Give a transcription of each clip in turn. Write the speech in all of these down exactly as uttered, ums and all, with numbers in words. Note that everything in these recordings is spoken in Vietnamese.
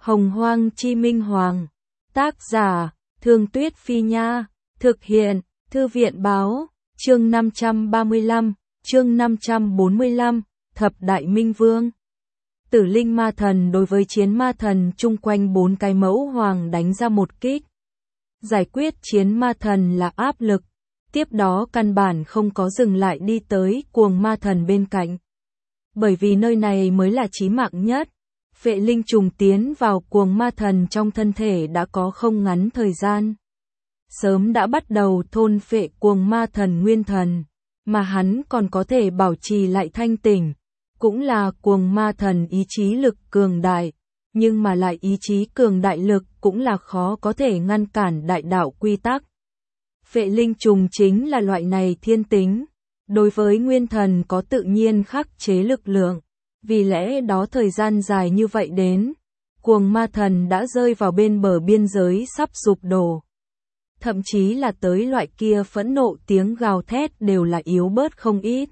Hồng Hoang Chi Minh Hoàng. Tác giả, Thương Tuyết Phi Nha. Thực hiện, Thư viện Báo. Chương năm trăm ba mươi lăm, chương năm trăm bốn mươi lăm, Thập Đại Minh Vương. Tử Linh Ma Thần đối với chiến ma thần chung quanh bốn cái mẫu hoàng đánh ra một kích. Giải quyết chiến ma thần là áp lực, tiếp đó căn bản không có dừng lại đi tới cuồng ma thần bên cạnh. Bởi vì nơi này mới là chí mạng nhất. Phệ linh trùng tiến vào cuồng ma thần trong thân thể đã có không ngắn thời gian. Sớm đã bắt đầu thôn phệ cuồng ma thần nguyên thần, mà hắn còn có thể bảo trì lại thanh tỉnh. Cũng là cuồng ma thần ý chí lực cường đại, nhưng mà lại ý chí cường đại lực cũng là khó có thể ngăn cản đại đạo quy tắc. Phệ linh trùng chính là loại này thiên tính, đối với nguyên thần có tự nhiên khắc chế lực lượng, vì lẽ đó thời gian dài như vậy đến, cuồng ma thần đã rơi vào bên bờ biên giới sắp sụp đổ. Thậm chí là tới loại kia phẫn nộ tiếng gào thét đều là yếu bớt không ít.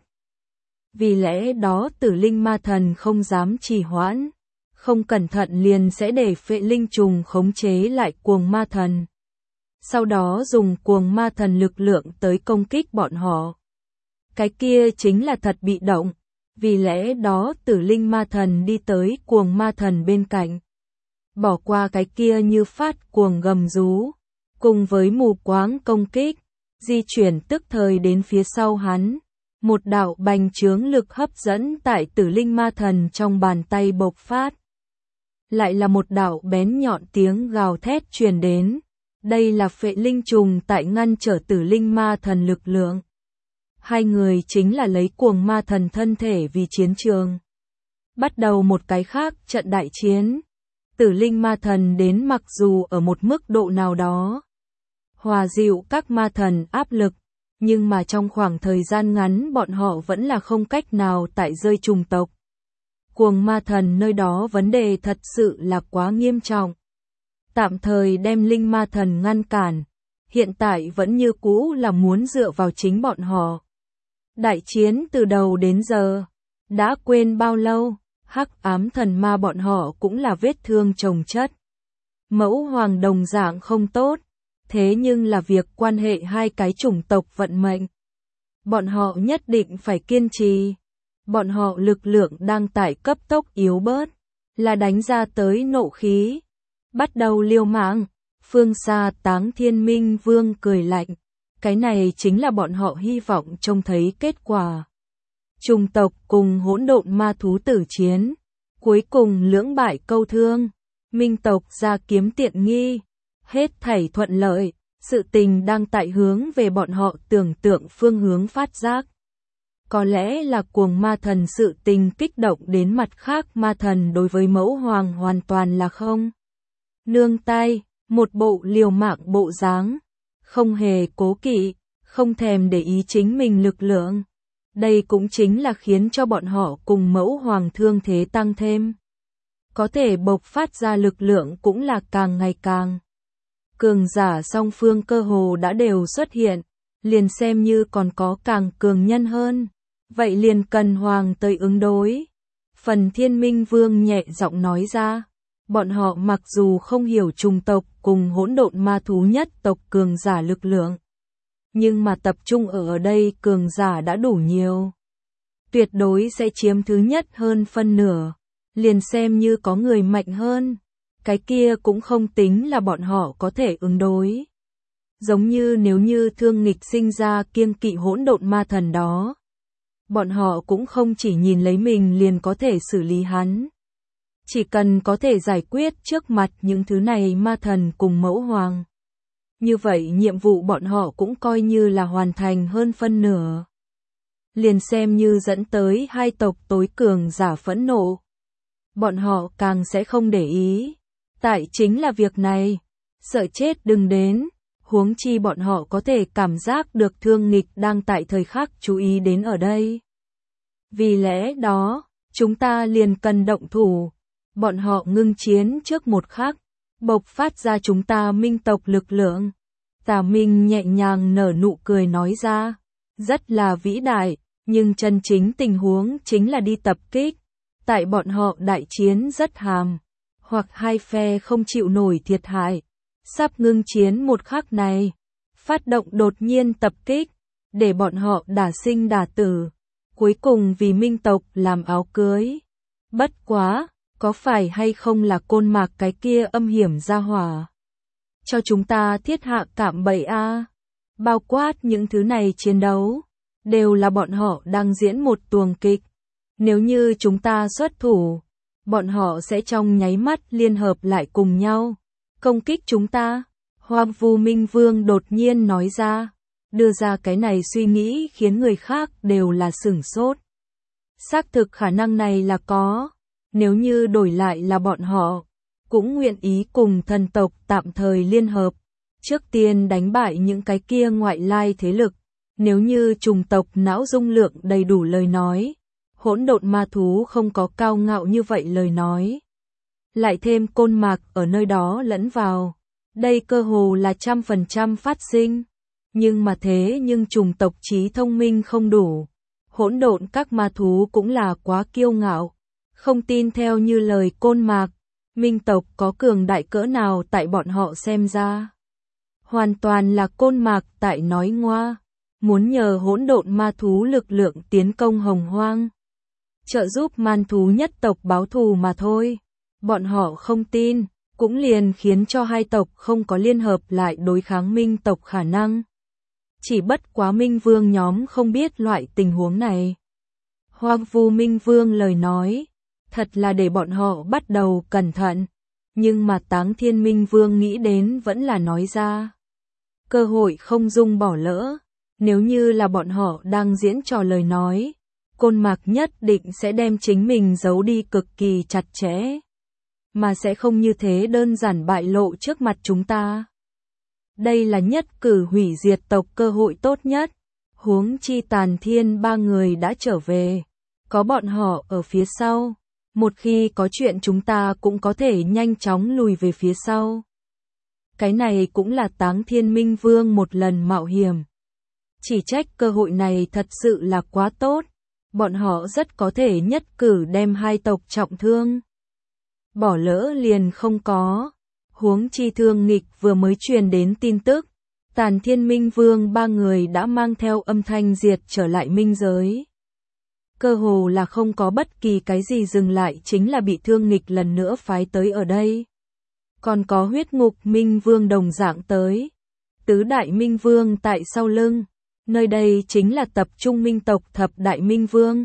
Vì lẽ đó Tử Linh Ma Thần không dám trì hoãn, không cẩn thận liền sẽ để phệ linh trùng khống chế lại cuồng ma thần. Sau đó dùng cuồng ma thần lực lượng tới công kích bọn họ. Cái kia chính là thật bị động, vì lẽ đó Tử Linh Ma Thần đi tới cuồng ma thần bên cạnh. Bỏ qua cái kia như phát cuồng gầm rú, cùng với mù quáng công kích, di chuyển tức thời đến phía sau hắn. Một đạo bành trướng lực hấp dẫn tại Tử Linh Ma Thần trong bàn tay bộc phát. Lại là một đạo bén nhọn tiếng gào thét truyền đến. Đây là phệ linh trùng tại ngăn trở Tử Linh Ma Thần lực lượng. Hai người chính là lấy cuồng ma thần thân thể vì chiến trường. Bắt đầu một cái khác trận đại chiến. Tử Linh Ma Thần đến mặc dù ở một mức độ nào đó hòa dịu các ma thần áp lực, nhưng mà trong khoảng thời gian ngắn bọn họ vẫn là không cách nào tại rơi trùng tộc. Cuồng ma thần nơi đó vấn đề thật sự là quá nghiêm trọng. Tạm thời đem linh ma thần ngăn cản, hiện tại vẫn như cũ là muốn dựa vào chính bọn họ. Đại chiến từ đầu đến giờ, đã quên bao lâu, hắc ám thần ma bọn họ cũng là vết thương chồng chất. Mẫu hoàng đồng dạng không tốt. Thế nhưng là việc quan hệ hai cái chủng tộc vận mệnh. Bọn họ nhất định phải kiên trì. Bọn họ lực lượng đang tại cấp tốc yếu bớt, là đánh ra tới nộ khí. Bắt đầu liều mạng, phương xa Táng Thiên Minh Vương cười lạnh. Cái này chính là bọn họ hy vọng trông thấy kết quả. Chủng tộc cùng hỗn độn ma thú tử chiến. Cuối cùng lưỡng bại câu thương. Minh tộc ra kiếm tiện nghi. Hết thảy thuận lợi, sự tình đang tại hướng về bọn họ tưởng tượng phương hướng phát giác. Có lẽ là cuồng ma thần sự tình kích động đến mặt khác ma thần đối với mẫu hoàng hoàn toàn là không. Nương tay, một bộ liều mạng bộ dáng, không hề cố kỵ, không thèm để ý chính mình lực lượng. Đây cũng chính là khiến cho bọn họ cùng mẫu hoàng thương thế tăng thêm. Có thể bộc phát ra lực lượng cũng là càng ngày càng. Cường giả song phương cơ hồ đã đều xuất hiện, liền xem như còn có càng cường nhân hơn, vậy liền cần hoàng tới ứng đối. Phần Thiên Minh Vương nhẹ giọng nói ra, bọn họ mặc dù không hiểu chủng tộc cùng hỗn độn ma thú nhất tộc cường giả lực lượng, nhưng mà tập trung ở đây cường giả đã đủ nhiều. Tuyệt đối sẽ chiếm thứ nhất hơn phân nửa, liền xem như có người mạnh hơn. Cái kia cũng không tính là bọn họ có thể ứng đối. Giống như nếu như Thương Nghịch sinh ra kiêng kỵ hỗn độn ma thần đó. Bọn họ cũng không chỉ nhìn lấy mình liền có thể xử lý hắn. Chỉ cần có thể giải quyết trước mặt những thứ này ma thần cùng mẫu hoàng. Như vậy nhiệm vụ bọn họ cũng coi như là hoàn thành hơn phân nửa. Liền xem như dẫn tới hai tộc tối cường giả phẫn nộ. Bọn họ càng sẽ không để ý. Tại chính là việc này, sợ chết đừng đến, huống chi bọn họ có thể cảm giác được Thương Nghịch đang tại thời khắc chú ý đến ở đây. Vì lẽ đó, chúng ta liền cần động thủ, bọn họ ngưng chiến trước một khắc, bộc phát ra chúng ta minh tộc lực lượng. Tà Minh nhẹ nhàng nở nụ cười nói ra, rất là vĩ đại, nhưng chân chính tình huống chính là đi tập kích, tại bọn họ đại chiến rất hàm. hoặc hai phe không chịu nổi thiệt hại, sắp ngưng chiến một khắc này, phát động đột nhiên tập kích, để bọn họ đả sinh đả tử, cuối cùng vì Minh tộc làm áo cưới. Bất quá, có phải hay không là Côn Mạc cái kia âm hiểm ra hỏa cho chúng ta thiết hạ cạm bẫy a? Bao quát những thứ này chiến đấu, đều là bọn họ đang diễn một tuồng kịch. Nếu như chúng ta xuất thủ, bọn họ sẽ trong nháy mắt liên hợp lại cùng nhau, công kích chúng ta. Hoang Vu Minh Vương đột nhiên nói ra, đưa ra cái này suy nghĩ khiến người khác đều là sửng sốt. Xác thực khả năng này là có, nếu như đổi lại là bọn họ, cũng nguyện ý cùng thần tộc tạm thời liên hợp, trước tiên đánh bại những cái kia ngoại lai thế lực. Nếu như trùng tộc não dung lượng đầy đủ lời nói, hỗn độn ma thú không có cao ngạo như vậy lời nói. Lại thêm Côn Mạc ở nơi đó lẫn vào, đây cơ hồ là trăm phần trăm phát sinh. Nhưng mà thế nhưng trùng tộc trí thông minh không đủ, hỗn độn các ma thú cũng là quá kiêu ngạo, không tin theo như lời Côn Mạc, Minh tộc có cường đại cỡ nào tại bọn họ xem ra. Hoàn toàn là Côn Mạc tại nói ngoa, muốn nhờ hỗn độn ma thú lực lượng tiến công Hồng Hoang, trợ giúp man thú nhất tộc báo thù mà thôi. Bọn họ không tin, cũng liền khiến cho hai tộc không có liên hợp lại đối kháng Minh tộc khả năng. Chỉ bất quá Minh Vương nhóm không biết loại tình huống này. Hoang Vu Minh Vương lời nói, thật là để bọn họ bắt đầu cẩn thận, nhưng mà Táng Thiên Minh Vương nghĩ đến vẫn là nói ra. Cơ hội không dung bỏ lỡ, nếu như là bọn họ đang diễn trò lời nói, Côn Mạc nhất định sẽ đem chính mình giấu đi cực kỳ chặt chẽ, mà sẽ không như thế đơn giản bại lộ trước mặt chúng ta. Đây là nhất cử hủy diệt tộc cơ hội tốt nhất, huống chi Tàn Thiên ba người đã trở về, có bọn họ ở phía sau, một khi có chuyện chúng ta cũng có thể nhanh chóng lùi về phía sau. Cái này cũng là Táng Thiên Minh Vương một lần mạo hiểm. Chỉ trách cơ hội này thật sự là quá tốt, bọn họ rất có thể nhất cử đem hai tộc trọng thương. Bỏ lỡ liền không có, huống chi Thương Nghịch vừa mới truyền đến tin tức, Tàn Thiên Minh Vương ba người đã mang theo âm thanh diệt trở lại minh giới. Cơ hồ là không có bất kỳ cái gì dừng lại, chính là bị Thương Nghịch lần nữa phái tới ở đây. Còn có Huyết Ngục Minh Vương đồng dạng tới, Tứ Đại Minh Vương tại sau lưng, nơi đây chính là tập trung minh tộc Thập Đại Minh Vương.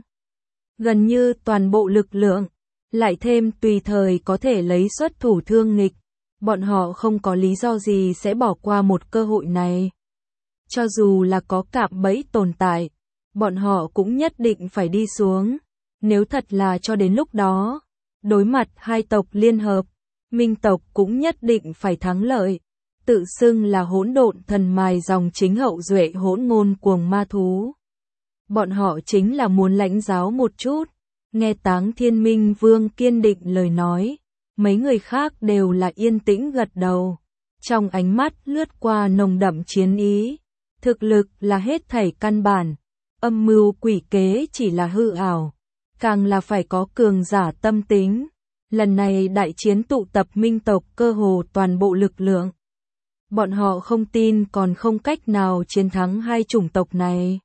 Gần như toàn bộ lực lượng, lại thêm tùy thời có thể lấy xuất thủ Thương Nghịch, bọn họ không có lý do gì sẽ bỏ qua một cơ hội này. Cho dù là có cạm bẫy tồn tại, bọn họ cũng nhất định phải đi xuống. Nếu thật là cho đến lúc đó, đối mặt hai tộc liên hợp, Minh tộc cũng nhất định phải thắng lợi. Tự xưng là hỗn độn thần mài dòng chính hậu duệ hỗn ngôn cuồng ma thú. Bọn họ chính là muốn lãnh giáo một chút. Nghe Táng Thiên Minh Vương kiên định lời nói, mấy người khác đều là yên tĩnh gật đầu. Trong ánh mắt lướt qua nồng đậm chiến ý. Thực lực là hết thảy căn bản, âm mưu quỷ kế chỉ là hư ảo, càng là phải có cường giả tâm tính. Lần này đại chiến tụ tập minh tộc cơ hồ toàn bộ lực lượng. Bọn họ không tin còn không cách nào chiến thắng hai chủng tộc này.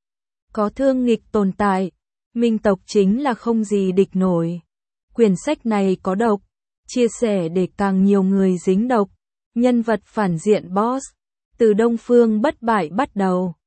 Có Thương Nghịch tồn tại, minh tộc chính là không gì địch nổi. Quyển sách này có độc, chia sẻ để càng nhiều người dính độc. Nhân vật phản diện boss, từ Đông Phương bất bại bắt đầu.